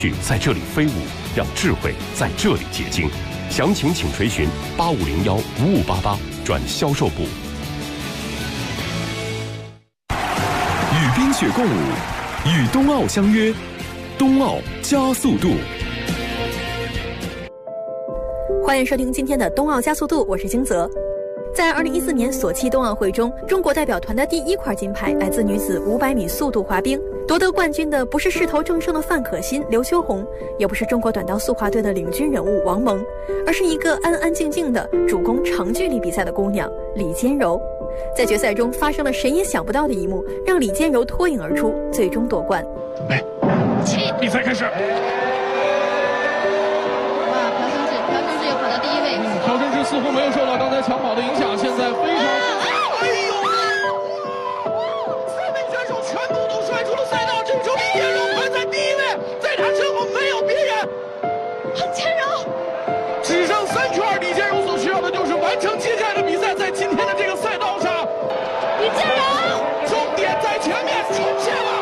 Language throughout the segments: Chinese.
在这里飞舞，让智慧在这里结晶。详情请垂询8501-5588转销售部。 与冰雪共舞，与冬奥相约，冬奥加速度。 欢迎收听今天的冬奥加速度，我是金泽。在2014年索契冬奥会中，中国代表团的第一块金牌来自女子500米速度滑冰。夺得冠军的不是势头正盛的范可新、刘秋红，也不是中国短道速滑队的领军人物王蒙，而是一个安安静静的主攻长距离比赛的姑娘李坚柔。在决赛中发生了谁也想不到的一幕，让李坚柔脱颖而出，最终夺冠。 准备，比赛开始。哇， 朴正志又跑到第一位。 朴正志似乎没有受到刚才抢跑的影响，现在非常。 完成接下来的比赛，在今天的这个赛道上， 李坚柔终点在前面出现了。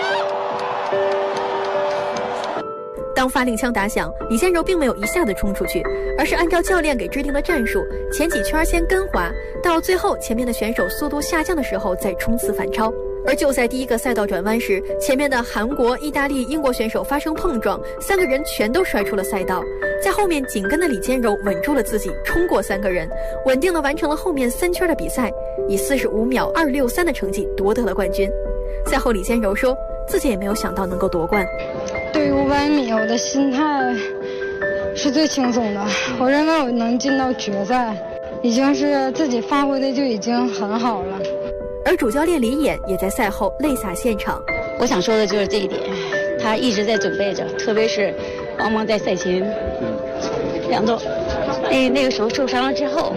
当发令枪打响，李坚柔并没有一下子冲出去，而是按照教练给制定的战术，前几圈先跟滑，到最后前面的选手速度下降的时候再冲刺反超。而就在第一个赛道转弯时，前面的韩国、意大利、英国选手发生碰撞，3个人全都摔出了赛道。在后面紧跟的李坚柔稳住了自己，冲过3个人，稳定地完成了后面3圈的比赛，以45秒263的成绩夺得了冠军。赛后李坚柔说，自己也没有想到能够夺冠。 对于500米，我的心态是最轻松的，我认为我能进到决赛，已经是自己发挥的就已经很好了。 而主教练李琰也在赛后泪洒现场。 我想说的就是这一点，他一直在准备着，特别是王蒙在赛前2周那个时候受伤了之后，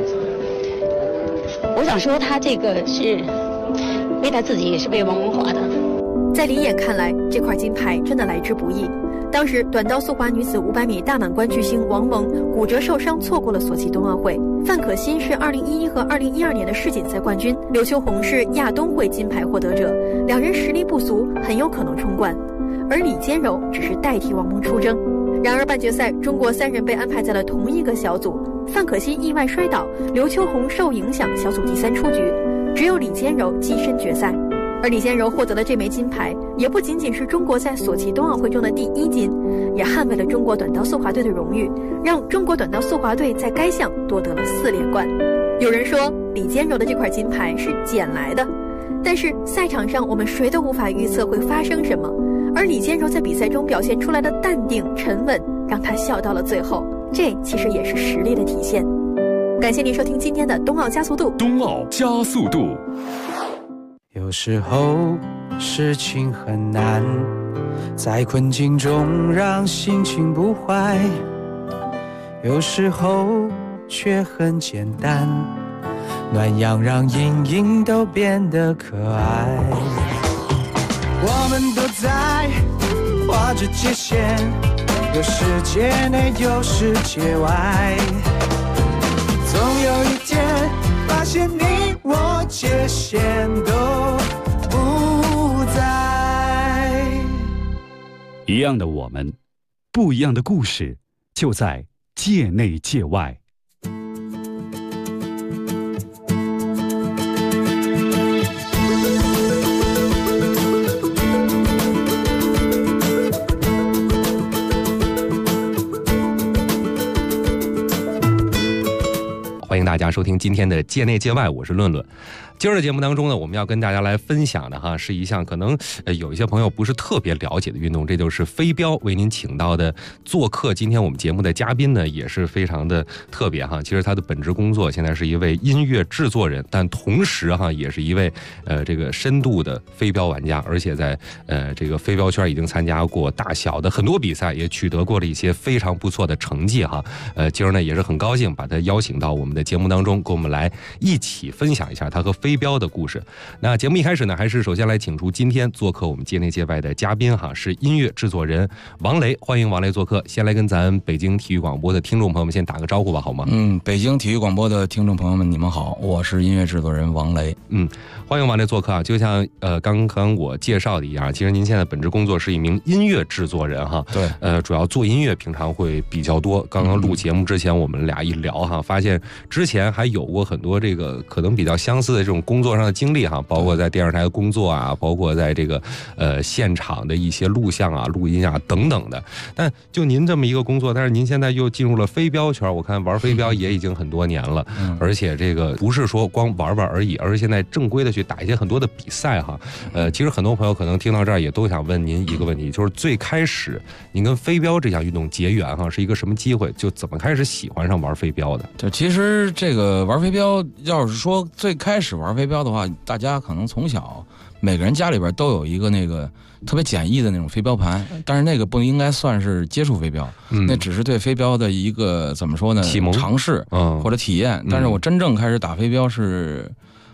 我想说他这个是为他自己，也是为王蒙滑的。 在李琰看来，这块金牌真的来之不易。当时短道速滑女子500米大满贯巨星王蒙骨折受伤，错过了索契冬奥会。范可新是2011和2012年的世锦赛冠军，刘秋红是亚冬会金牌获得者，两人实力不俗，很有可能冲冠。而李坚柔只是代替王蒙出征。然而半决赛，中国3人被安排在了同一个小组，范可新意外摔倒，刘秋红受影响，小组第3出局，只有李坚柔跻身决赛。而李坚柔获得了这枚金牌，也不仅仅是中国在索契冬奥会中的第1金，也捍卫了中国短道速滑队的荣誉，让中国短道速滑队在该项夺得了4连冠。有人说李坚柔的这块金牌是捡来的，但是赛场上我们谁都无法预测会发生什么，而李坚柔在比赛中表现出来的淡定沉稳，让他笑到了最后，这其实也是实力的体现。感谢您收听今天的冬奥加速度。 冬奥加速度。 有时候事情很难，在困境中让心情不坏，有时候却很简单，暖阳让阴影都变得可爱。我们都在画着界限，有世界内有世界外，总有一天发现你我界限都不在。 一样的我们，不一样的故事，就在界内界外。 欢迎大家收听今天的界内界外，我是论论。今儿的节目当中呢，我们要跟大家来分享的是一项可能有一些朋友不是特别了解的运动，这就是飞镖。为您请到的做客今天我们节目的嘉宾呢，也是非常的特别其实他的本职工作现在是一位音乐制作人，但同时也是一位这个深度的飞镖玩家，而且在这个飞镖圈已经参加过大小的很多比赛，也取得过了一些非常不错的成绩今儿呢也是很高兴把他邀请到我们的节目当中，跟我们来一起分享一下他和飞飞镖的故事。那节目一开始呢，还是首先来请出今天做客我们界内界外的嘉宾哈，是音乐制作人王雷，欢迎王雷做客。先来跟咱北京体育广播的听众朋友们先打个招呼吧，好吗？ 北京体育广播的听众朋友们，你们好，我是音乐制作人王雷。 欢迎王雷做客啊。就像刚刚我介绍的一样，其实您现在本职工作是一名音乐制作人哈。 对， 主要做音乐平常会比较多。刚刚录节目之前，我们俩一聊哈，发现之前还有过很多这个可能比较相似的这种工作上的经历哈，包括在电视台的工作啊，包括在这个现场的一些录像啊、录音啊等等的。但就您这么一个工作，但是您现在又进入了飞镖圈，我看玩飞镖也已经很多年了，而且这个不是说光玩玩而已，而是现在正规的去打一些很多的比赛哈。其实很多朋友可能听到这儿也都想问您一个问题，就是最开始您跟飞镖这项运动结缘哈，是一个什么机会？就怎么开始喜欢上玩飞镖的？ 对，其实这个玩飞镖，要是说最开始玩飞镖的话，大家可能从小每个人家里边都有一个那个特别简易的那种飞镖盘，但是那个不应该算是接触飞镖，那只是对飞镖的一个怎么说呢， 启蒙尝试或者体验。但是我真正开始打飞镖是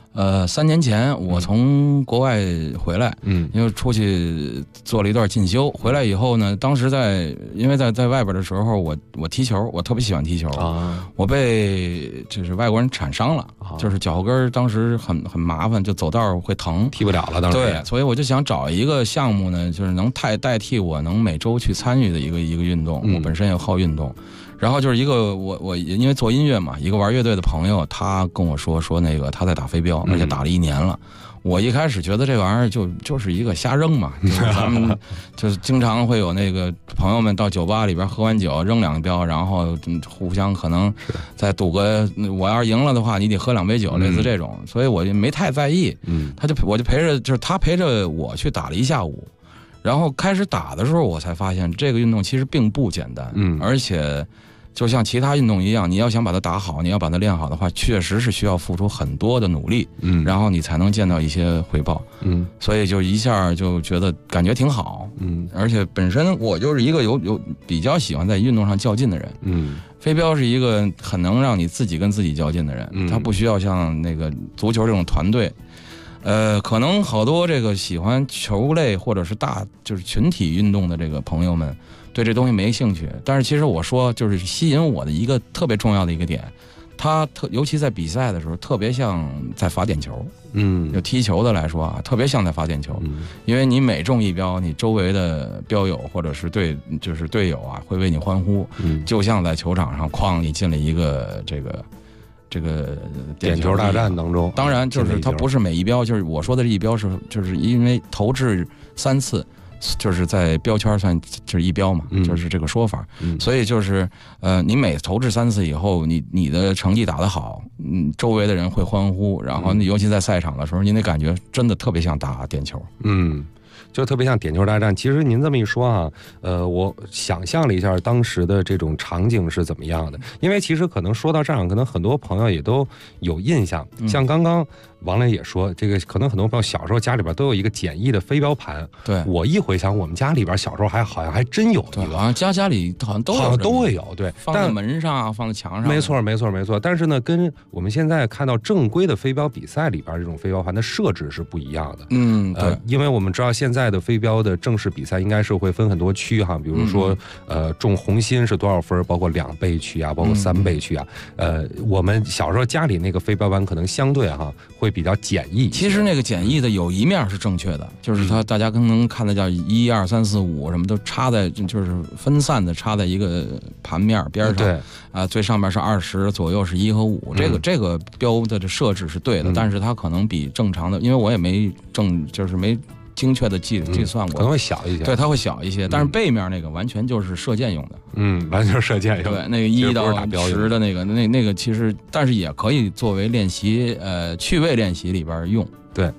3年前，我从国外回来，因为出去做了一段进修，回来以后呢，当时因为在外边的时候，我踢球，我特别喜欢踢球，我被就是外国人铲伤了，就是脚后跟当时很麻烦，就走道会疼， 踢不了了。当时对，所以我就想找一个项目呢，就是能代替我能每周去参与的一个运动。我本身也好运动。然后就是一个我因为做音乐嘛，一个玩乐队的朋友，他跟我说那个他在打飞镖，而且打了1年了。我一开始觉得这玩意儿就是一个瞎扔嘛，就是咱们就是经常会有那个朋友们到酒吧里边喝完酒扔2镖，然后互相可能再赌个，我要是赢了的话，你得喝2杯酒，类似这种，所以我就没太在意。我就陪着，就是他陪着我去打了1下午，然后开始打的时候，我才发现这个运动其实并不简单，而且就像其他运动一样，你要想把它打好，你要把它练好的话，确实是需要付出很多的努力，然后你才能见到一些回报，所以就一下就觉得感觉挺好，而且本身我就是一个有比较喜欢在运动上较劲的人，飞镖是一个很能让你自己跟自己较劲的人，他不需要像那个足球这种团队。可能好多这个喜欢球类或者是就是群体运动的这个朋友们对这东西没兴趣，但是其实我说就是吸引我的一个特别重要的一个点，它尤其在比赛的时候特别像在罚点球，就踢球的来说啊，特别像在罚点球，因为你每中1镖，你周围的镖友或者是队友啊会为你欢呼，就像在球场上哐你进了一个这个点球大战当中， 当然就是它不是每1镖，就是我说的这1镖就是因为投掷3次，就是在标圈算就是1镖嘛，就是这个说法。所以就是你每投掷3次以后，你的成绩打得好，周围的人会欢呼，然后尤其在赛场的时候，你得感觉真的特别像打点球。 就特别像点球大战。其实您这么一说啊，我想象了一下当时的这种场景是怎么样的。因为其实可能说到这儿，可能很多朋友也都有印象。像刚刚王雷也说，这个可能很多朋友小时候家里边都有一个简易的飞镖盘。 对， 我一回想，我们家里边小时候好像还真有一个， 好像家里好像都会有，对， 放在门上，放在墙上。 没错。但是呢，跟我们现在看到正规的飞镖比赛里边这种飞镖盘的设置是不一样的。 对， 因为我们知道现在的飞镖的正式比赛应该是会分很多区哈，比如说中红心是多少分，包括2倍区啊，包括3倍区啊。我们小时候家里那个飞镖盘可能相对会比较简易。 其实那个简易的有一面是正确的，就是它大家可能看的叫1、2、3、4、5什么都插在，就是分散的插在一个盘面边上。 对最上面是20，左右是1和5。这个标的设置是对的，但是它可能比正常的，因为我也没就是没精确的计算过， 可能会小一些。 对，它会小一些，但是背面那个完全就是射箭用的。 完全是射箭用的。 对，那个1到10的那个其实，但是也可以作为练习趣味练习里边用。 对，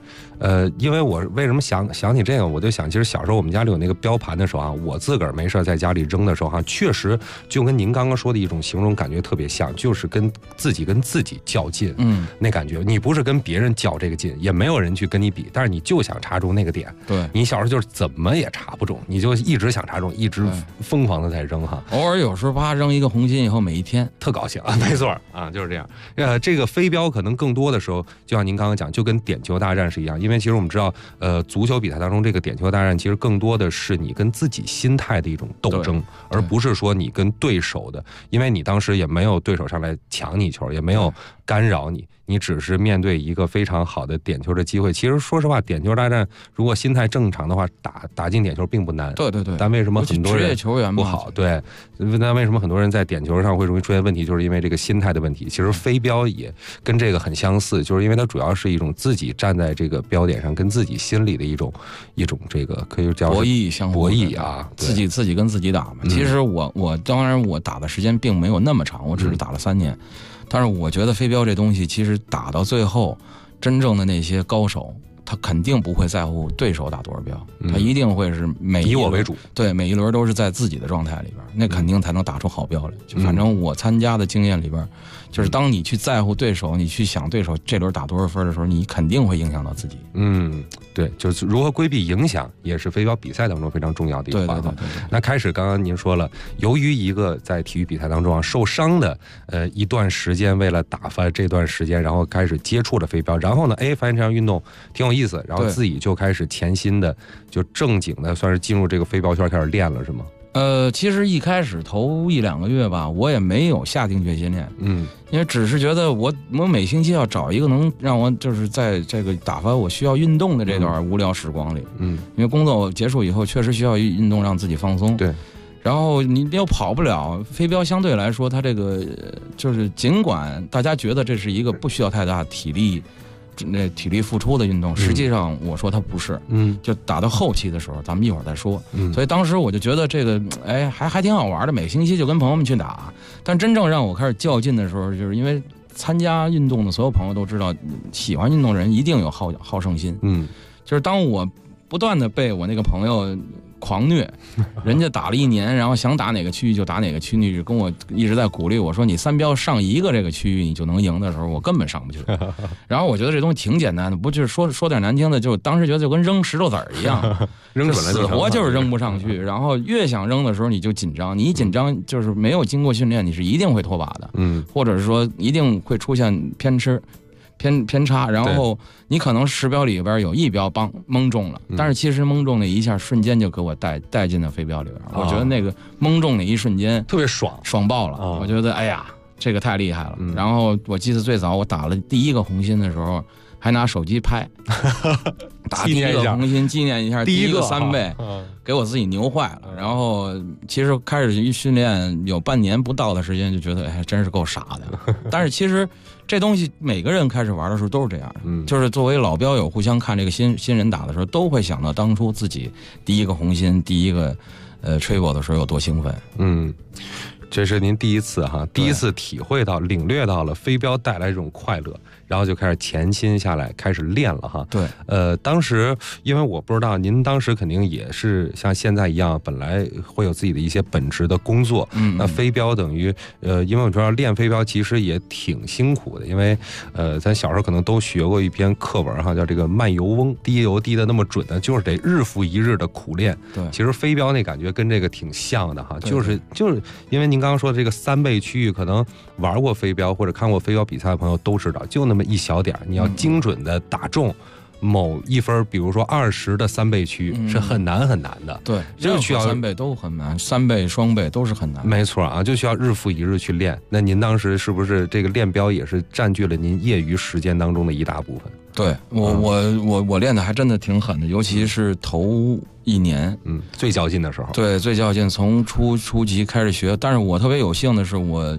因为我为什么想起这个，我就想，其实小时候我们家里有那个标盘的时候啊，我自个儿没事在家里扔的时候哈，确实就跟您刚刚说的一种形容感觉特别像，就是跟自己较劲，那感觉，你不是跟别人较这个劲，也没有人去跟你比，但是你就想插中那个点， 对， 你小时候就是怎么也插不中，你就一直想插中，一直疯狂的在扔哈， 偶尔有时候啪扔一个红心以后，每一天特高兴啊，没错啊，就是这样。这个飞镖可能更多的时候，就像您刚刚讲，就跟点球大战是一样，因为其实我们知道，足球比赛当中这个点球大战其实更多的是你跟自己心态的一种斗争，而不是说你跟对手的，因为你当时也没有对手上来抢你球，也没有干扰你，你只是面对一个非常好的点球的机会。其实说实话，点球大战如果心态正常的话，打进点球并不难。 对对对。 但为什么很多人职业球员不好？对，那为什么很多人在点球上会容易出现问题？就是因为这个心态的问题。其实飞镖也跟这个很相似，就是因为它主要是一种自己站在这个标点上，跟自己心里的一种这个可以叫博弈博弈啊， 自己跟自己打嘛。其实我当然我打的时间并没有那么长，我只是打了3年。但是我觉得飞镖这东西，其实打到最后，真正的那些高手，他肯定不会在乎对手打多少镖，他一定会是以我为主， 对，每一轮都是在自己的状态里边，那肯定才能打出好镖来。就反正我参加的经验里边，就是当你去在乎对手，你去想对手这轮打多少分的时候，你肯定会影响到自己。 对，就是如何规避影响，也是飞镖比赛当中非常重要的一个环节。那开始刚刚您说了，由于一个在体育比赛当中受伤的一段时间，为了打发这段时间，然后开始接触了飞镖，然后呢，发现这项运动挺有意思，然后自己就开始潜心的，就正经的算是进入这个飞镖圈开始练了，是吗？ 其实一开始头1-2个月吧，我也没有下定决心练，因为只是觉得我每星期要找一个能让我就是在这个打发我需要运动的这段无聊时光里，因为工作结束以后确实需要运动让自己放松， 对， 然后你又跑不了，飞镖相对来说它这个就是尽管大家觉得这是一个不需要太大体力付出的运动，实际上我说它不是，就打到后期的时候，咱们一会儿再说。所以当时我就觉得这个，还挺好玩的，每星期就跟朋友们去打。但真正让我开始较劲的时候，就是因为参加运动的所有朋友都知道，喜欢运动人一定有好胜心。就是当我不断的被我那个朋友狂虐，人家打了1年，然后想打哪个区域就打哪个区域，跟我一直在鼓励我说你3镖上一个这个区域你就能赢的时候，我根本上不去。然后我觉得这东西挺简单的，不就是说点难听的，就当时觉得就跟扔石头子儿一样， 扔准了死活就是扔不上去。然后越想扔的时候你就紧张，你一紧张就是没有经过训练，你是一定会脱靶的，或者是说一定会出现偏差，然后你可能10镖里边有1镖蒙中了，但是其实蒙中那一下瞬间就给我带进了飞镖里边，我觉得那个蒙中那一瞬间特别爽爆了，我觉得哎呀这个太厉害了。然后我记得最早我打了第1个红心的时候，还拿手机拍，打第1个红心纪念一下第1个3倍，给我自己牛坏了。然后其实开始一训练有半年不到的时间，就觉得真是够傻的。但是其实这东西每个人开始玩的时候都是这样的，就是作为老镖友互相看这个新人打的时候，都会想到当初自己第1个红心第1个吹过的时候有多兴奋。 这是您第一次体会到领略到了飞镖带来这种快乐，然后就开始潜心下来开始练了哈。 对， 当时因为我不知道您当时肯定也是像现在一样，本来会有自己的一些本职的工作，那飞镖等于因为我知道练飞镖其实也挺辛苦的，因为咱小时候可能都学过一篇课文哈，叫这个慢油翁，滴油滴的那么准的，就是得日复一日的苦练。 对， 其实飞镖那感觉跟这个挺像的哈，就是因为您刚刚说的这个3倍区域，可能玩过飞镖或者看过飞镖比赛的朋友都知道，就那么一小点，你要精准的打中某一分，比如说20的3倍区是很难的。 对， 就需要 3倍都很难，3倍双倍都是很难。 没错啊，就需要日复一日去练。那您当时是不是这个练镖也是占据了您业余时间当中的一大部分？ 对，我练的还真的挺狠的，尤其是头1年， 最较劲的时候。 对，最较劲，从初级开始学。但是我特别有幸的是，我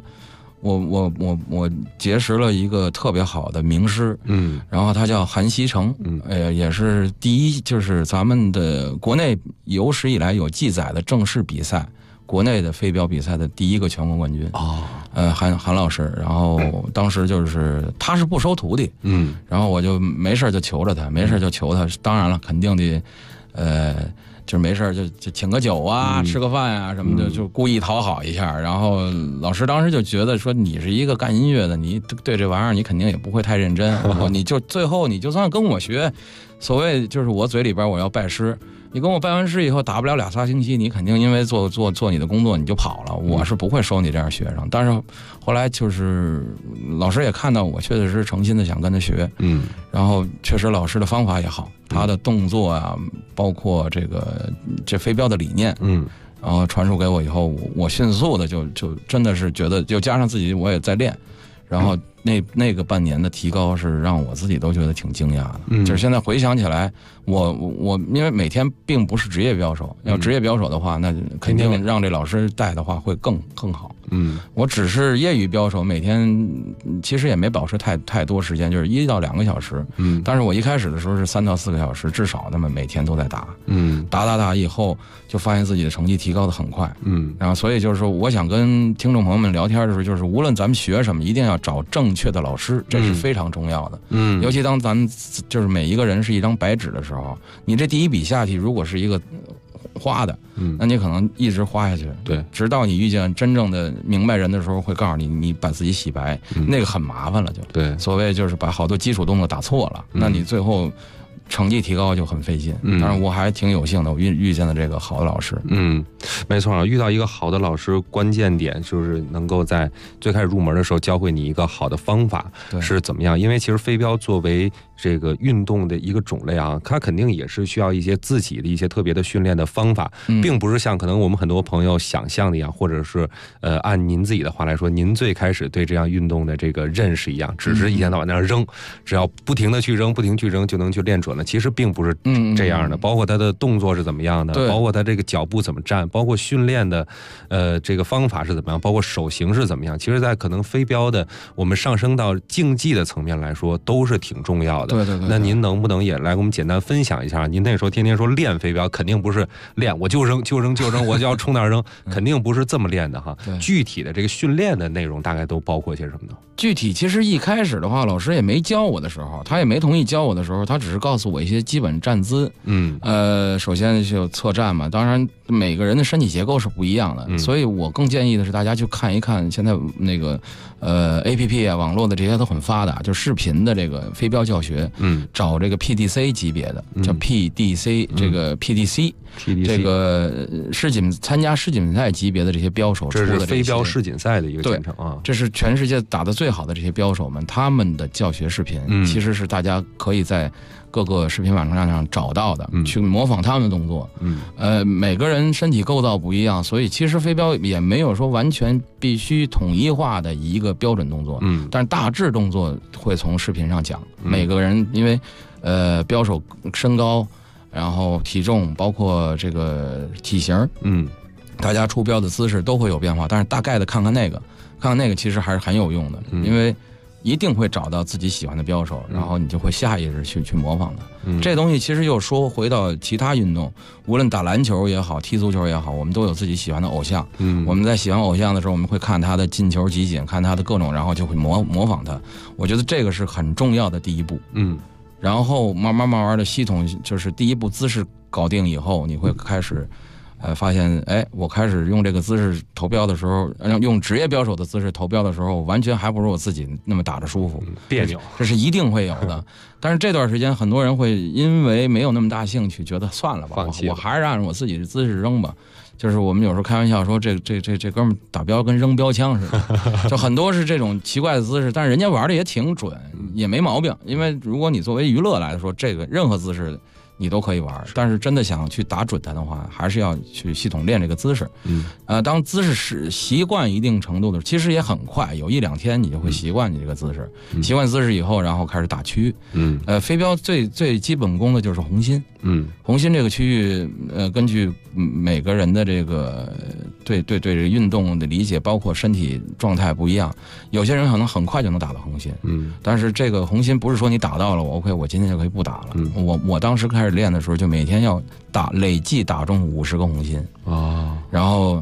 结识了一个特别好的名师，然后他叫韩锡成，也是就是咱们的国内有史以来有记载的正式比赛，国内的飞镖比赛的第1个全国冠军。 韩老师，然后当时就是他是不收徒弟，然后我就没事就求着他，当然了，肯定得，就是没事就请个酒啊，吃个饭啊什么的，就故意讨好一下。然后老师当时就觉得说，你是一个干音乐的，你对这玩意儿你肯定也不会太认真，你就最后你就算跟我学，所谓就是我嘴里边我要拜师。你跟我拜完师以后，打不了2、3星期，你肯定因为做你的工作你就跑了。我是不会收你这样学生。但是后来就是老师也看到我确实是诚心的想跟他学，然后确实老师的方法也好，他的动作啊，包括这飞镖的理念，然后传授给我以后，我迅速的就真的是觉得，就加上自己我也在练，然后那个半年的提高是让我自己都觉得挺惊讶的。就是现在回想起来，我因为每天并不是职业镖手，要职业镖手的话，那肯定让这老师带的话会更好。我只是业余镖手，每天其实也没保持太多时间，就是1到2个小时。但是我一开始的时候是3到4个小时，至少那么每天都在打。打以后就发现自己的成绩提高的很快。然后所以就是说，我想跟听众朋友们聊天的时候，就是无论咱们学什么，一定要找正确的老师，这是非常重要的。尤其当咱们就是每一个人是一张白纸的时候，你这第一笔下题如果是一个花的，那你可能一直花下去， 对， 直到你遇见真正的明白人的时候，会告诉你，你把自己洗白，那个很麻烦了，就对， 所谓就是把好多基础动作打错了，那你最后成绩提高就很费劲。当然我还挺有幸的，我遇见了这个好的老师。 没错，遇到一个好的老师，关键点就是能够在最开始入门的时候教会你一个好的方法是怎么样。因为其实飞镖作为这个运动的一个种类啊，它肯定也是需要一些自己的一些特别的训练的方法，并不是像可能我们很多朋友想象的一样，或者是按您自己的话来说，您最开始对这样运动的这个认识一样，只是一天到晚在那扔，只要不停的去扔就能去练准了。其实并不是这样的，包括他的动作是怎么样的，包括他这个脚步怎么站，包括训练的这个方法是怎么样，包括手型是怎么样。其实在可能飞镖的我们上升到竞技的层面来说，都是挺重要的。 对。 那您能不能也来给我们简单分享一下？您那时候天天说练飞镖，肯定不是练我就扔，我就要冲那儿扔，肯定不是这么练的哈。具体的这个训练的内容大概都包括些什么呢？ 具体其实一开始的话，老师也没教我的时候，他也没同意教我的时候，他只是告诉我一些基本站姿。首先就侧站嘛，当然每个人的身体结构是不一样的，所以我更建议的是大家去看一看现在那个APP 啊，网络的这些都很发达，就视频的这个飞镖教学。找这个 PDC 级别的，叫 PDC 这个 PDC 这个参加世锦赛级别的这些镖手出的， 这是飞镖世锦赛的一个简称啊。 这是全世界打得最好的这些镖手们，他们的教学视频，其实是大家可以在各个视频网站上找到的，去模仿他们的动作。每个人身体构造不一样，所以其实飞镖也没有说完全必须统一化的一个标准动作。但是大致动作会从视频上讲。每个人因为镖手身高，然后体重，包括这个体型，大家出镖的姿势都会有变化。但是大概的看看那个其实还是很有用的，因为一定会找到自己喜欢的镖手，然后你就会下意识去模仿他。这东西其实又说回到其他运动，无论打篮球也好，踢足球也好，我们都有自己喜欢的偶像。我们在喜欢偶像的时候，我们会看他的进球集锦，看他的各种，然后就会模仿他。我觉得这个是很重要的第一步。然后慢慢的系统，就是第一步姿势搞定以后，你会开始发现，我开始用这个姿势投镖的时候，用职业镖手的姿势投镖的时候，完全还不如我自己那么打着舒服， 别扭， 这是一定会有的。但是这段时间，很多人会因为没有那么大兴趣，觉得算了吧， 放弃了， 我还是按我自己的姿势扔吧。就是我们有时候开玩笑说，这哥们打镖跟扔标枪似的，就很多是这种奇怪的姿势，但是人家玩的也挺准，也没毛病。因为如果你作为娱乐来说，这个任何姿势你都可以玩，但是真的想去打准它的话，还是要去系统练这个姿势。当姿势是习惯一定程度的，其实也很快，有1、2天你就会习惯你这个姿势。习惯姿势以后，然后开始打区。飞镖最基本功的就是红心。红心这个区域，根据每个人的这个对这个运动的理解，包括身体状态不一样，有些人可能很快就能打到红心。但是这个红心不是说你打到了我 OK， 我今天就可以不打了。我当时开始练的时候，就每天要累计打中50个红心。然后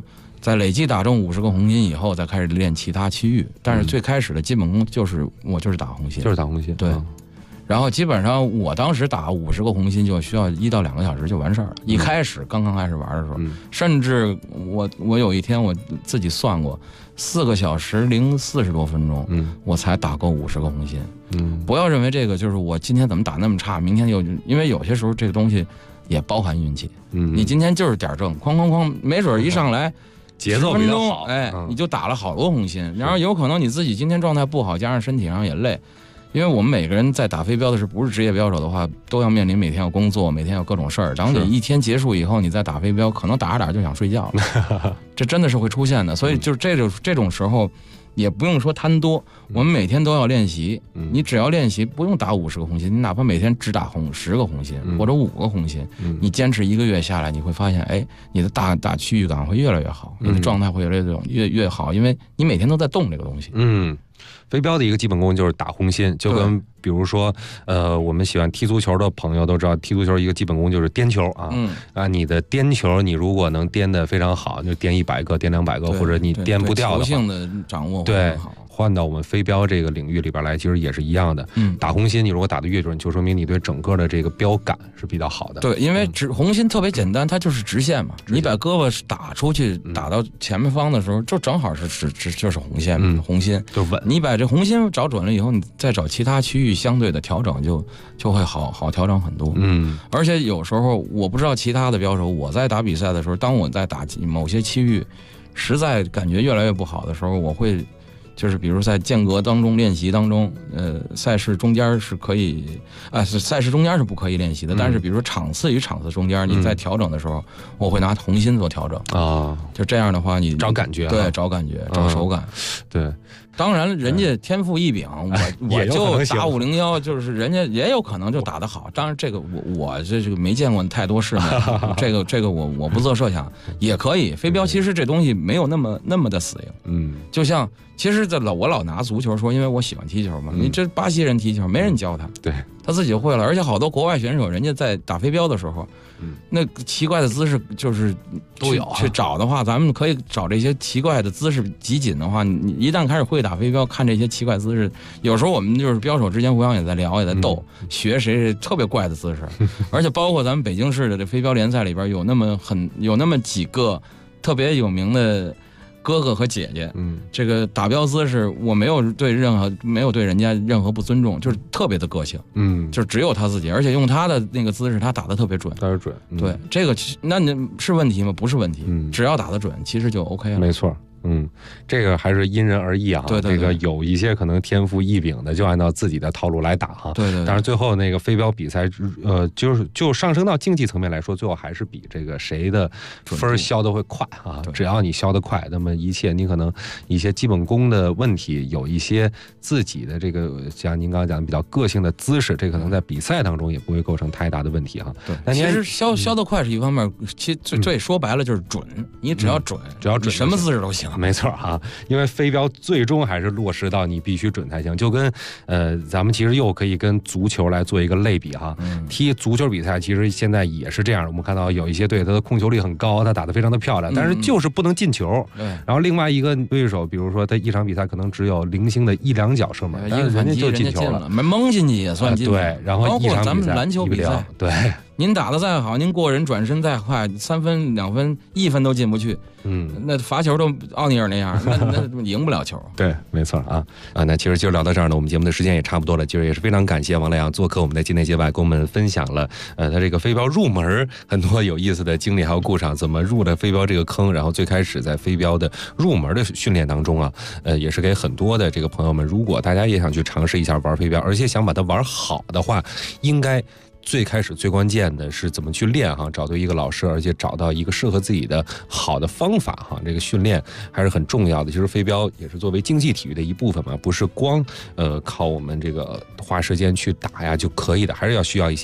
在累计打中50个红心以后，再开始练其他区域。但是最开始的基本功就是我就是打红心， 就是打红心。 对。然后基本上我当时打50个红心就需要1到2个小时就完事儿了。一开始刚开始玩的时候，甚至我有一天我自己算过，4个小时零40多分钟，我才打够50个红心。不要认为这个就是我今天怎么打那么差，明天因为有些时候这个东西也包含运气。你今天就是点正，哐哐哐，没准一上来节奏比较好， 你就打了好多红心，然后有可能你自己今天状态不好，加上身体上也累。因为我们每个人在打飞镖的时候，不是职业镖手的话，都要面临每天要工作，每天有各种事儿。然后你一天结束以后，你再打飞镖，可能打着打着就想睡觉了，这真的是会出现的。所以就是这种时候，也不用说贪多，我们每天都要练习。你只要练习，不用打50个红心，你哪怕每天只打10个红心或者5个红心，你坚持1个月下来，你会发现，哎，你的打区域感会越来越好，你的状态会越好，因为你每天都在动这个东西。 飞镖的一个基本功就是打红心，就跟比如说我们喜欢踢足球的朋友都知道，踢足球一个基本功就是颠球啊。你的颠球你如果能颠得非常好，就颠100个、颠200个，或者你颠不掉的话， 球性的掌握对。换到我们飞镖这个领域里边来，其实也是一样的。打红心，你如果打得越准，就说明你对整个的这个标感是比较好的。 对，因为红心特别简单，它就是直线嘛。你把胳膊打出去，打到前面方的时候，就正好就是红线，红心就稳。 你把这红心找准了以后，你再找其他区域相对的调整，就会好调整很多。而且有时候我不知道其他的镖手，我在打比赛的时候，当我在打某些区域，实在感觉越来越不好的时候，我会。就是比如在间隔当中练习当中，赛事中间是可以，赛事中间是不可以练习的。但是比如说场次与场次中间，你在调整的时候，我会拿红心做调整啊。就这样的话，你找感觉， 对，找感觉，找手感， 对。 当然，人家天赋异禀，我就打501，就是人家也有可能就打得好。当然，这个我这个没见过太多世面，这个我不做设想，也可以。飞镖其实这东西没有那么的死硬，就像其实我老拿足球说，因为我喜欢踢球嘛。你这巴西人踢球，没人教他， 对， 他自己就会了。而且好多国外选手，人家在打飞镖的时候，那奇怪的姿势就是都有去找的话，咱们可以找这些奇怪的姿势集锦的话，你一旦开始会打飞镖，看这些奇怪姿势，有时候我们就是镖手之间互相也在聊，也在斗，学谁特别怪的姿势。而且包括咱们北京市的这飞镖联赛里边有那么几个特别有名的哥哥和姐姐，这个打镖姿势我没有对人家任何不尊重，就是特别的个性，就是只有他自己，而且用他的那个姿势，他打得特别准，对，这个那你是问题吗？不是问题，只要打得准，其实就 OK 了， 没错。这个还是因人而异啊。 对， 这个有一些可能天赋异禀的，就按照自己的套路来打哈。 对。 但是最后那个飞镖比赛，就上升到竞技层面来说，最后还是比这个谁的分消得会快啊。只要你消得快，那么一切你可能一些基本功的问题，有一些自己的这个像您刚刚讲的比较个性的姿势，这可能在比赛当中也不会构成太大的问题哈。 对。那其实消得快是一方面，其实最说白了就是准，你只要准，什么姿势都行。 没错啊，因为飞镖最终还是落实到你必须准才行，就跟咱们其实又可以跟足球来做一个类比哈。踢足球比赛其实现在也是这样，我们看到有一些队他的控球率很高，他打得非常的漂亮，但是就是不能进球。然后另外一个对手，比如说他一场比赛可能只有零星的1、2脚射门，但是人家就进球了， 蒙进去也算进。 对，然后一场比赛包括咱们篮球比赛， 对。 您打得再好，您过人转身再快，3分、2分、1分都进不去，那罚球都奥尼尔那样，那赢不了球。 对，没错啊。那其实今儿聊到这儿呢，我们节目的时间也差不多了。今儿也是非常感谢王莱阳做客我们的境内街外，跟我们分享了他这个飞镖入门很多有意思的经历，还有故事，怎么入的飞镖这个坑，然后最开始在飞镖的入门的训练当中啊，也是给很多的这个朋友们，如果大家也想去尝试一下玩飞镖，而且想把它玩好的话，应该最开始最关键的是怎么去练哈，找到一个老师，而且找到一个适合自己的好的方法哈。这个训练还是很重要的。其实飞镖也是作为竞技体育的一部分嘛，不是光靠我们这个花时间去打呀就可以的，还是要需要一些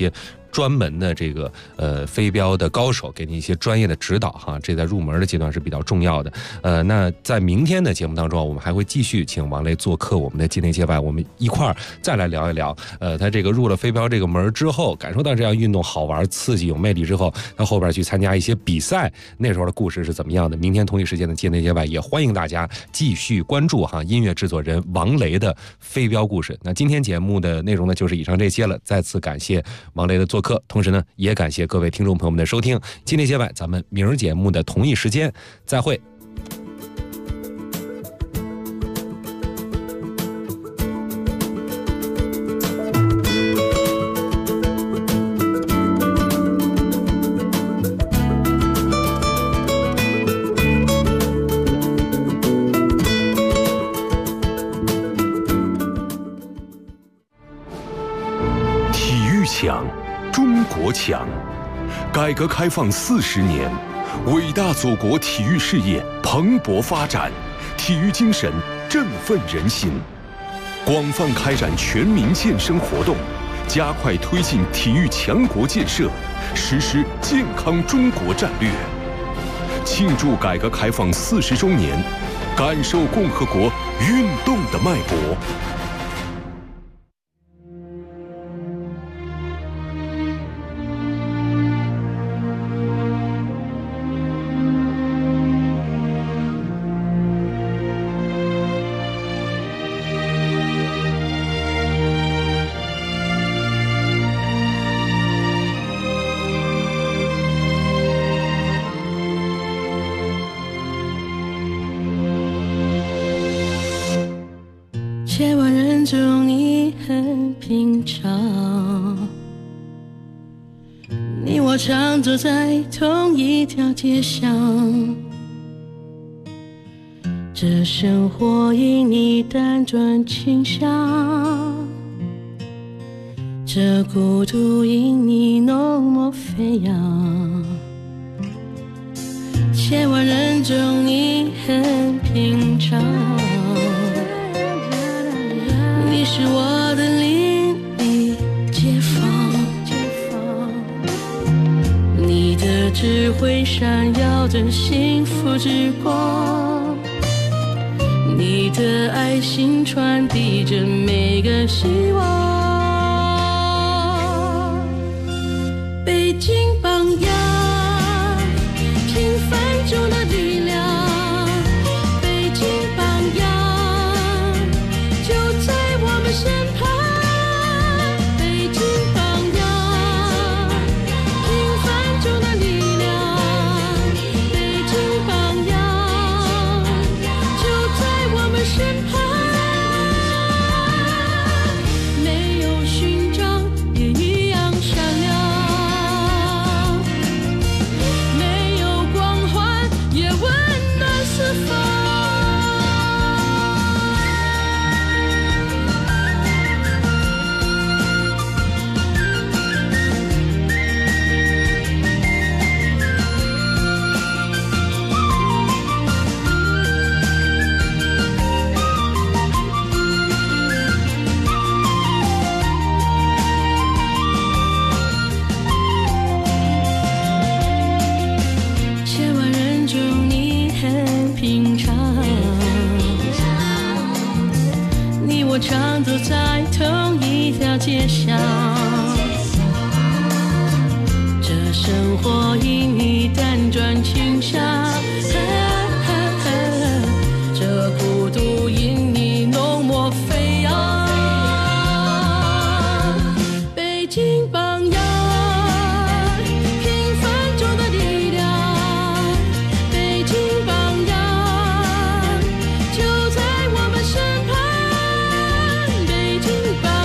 专门的这个飞镖的高手，给你一些专业的指导哈，这在入门的阶段是比较重要的。那在明天的节目当中，我们还会继续请王雷做客我们的界内界外，我们一块儿再来聊一聊，他这个入了飞镖这个门之后，感受到这样运动好玩、刺激、有魅力之后，他后边去参加一些比赛，那时候的故事是怎么样的？明天同一时间的界内界外，也欢迎大家继续关注哈音乐制作人王雷的飞镖故事。那今天节目的内容呢，就是以上这些了。再次感谢王雷的做客，同时呢，也感谢各位听众朋友们的收听。界内界外，咱们明儿节目的同一时间再会。 强，中国强。改革开放40年，伟大祖国体育事业蓬勃发展，体育精神振奋人心。广泛开展全民健身活动，加快推进体育强国建设，实施健康中国战略。庆祝改革开放40周年，感受共和国运动的脉搏。 千万人中你很平常，你我常走在同一条街上，这生活因你辗转倾向，这孤独因你浓墨飞扬。千万人中你很平常，你是我的邻里街坊，你的智慧闪耀着幸福之光，你的爱心传递着每个希望。北京榜样，平凡中的力量，北京榜样就在我们身旁。北京榜样，平凡中的力量，北京榜样就在我们身旁。没有勋章也一样闪亮，没有光环也温暖四方。千万人中你很平常，你我常走在同一条街上，这生活因你辗转倾向，这孤独因你浓墨飞扬。北京榜样，平凡中的力量，北京榜样就在我们身旁。北京榜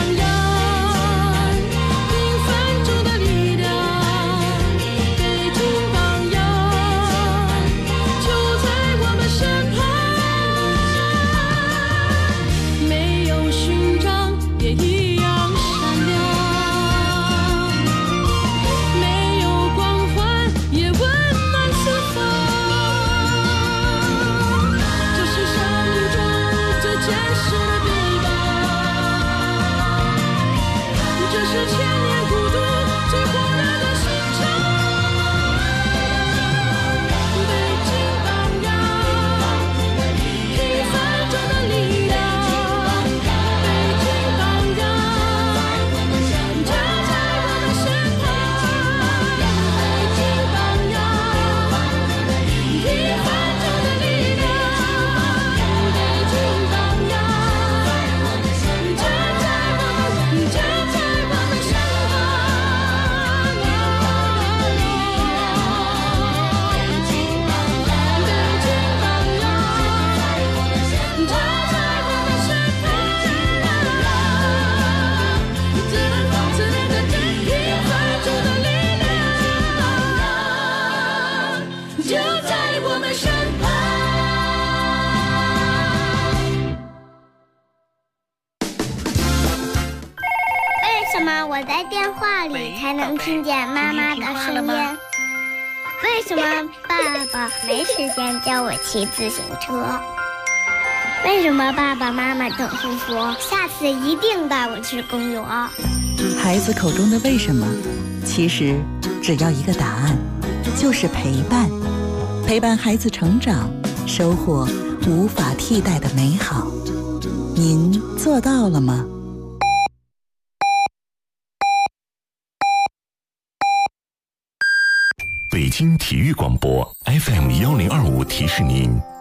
么我在电话里才能听见妈妈的声音？为什么爸爸没时间教我骑自行车？为什么爸爸妈妈总是说下次一定带我去公园？ 孩子口中的为什么，其实只要一个答案，就是陪伴。陪伴孩子成长，收获无法替代的美好。您做到了吗？ 北京体育广播 FM 1025提示您。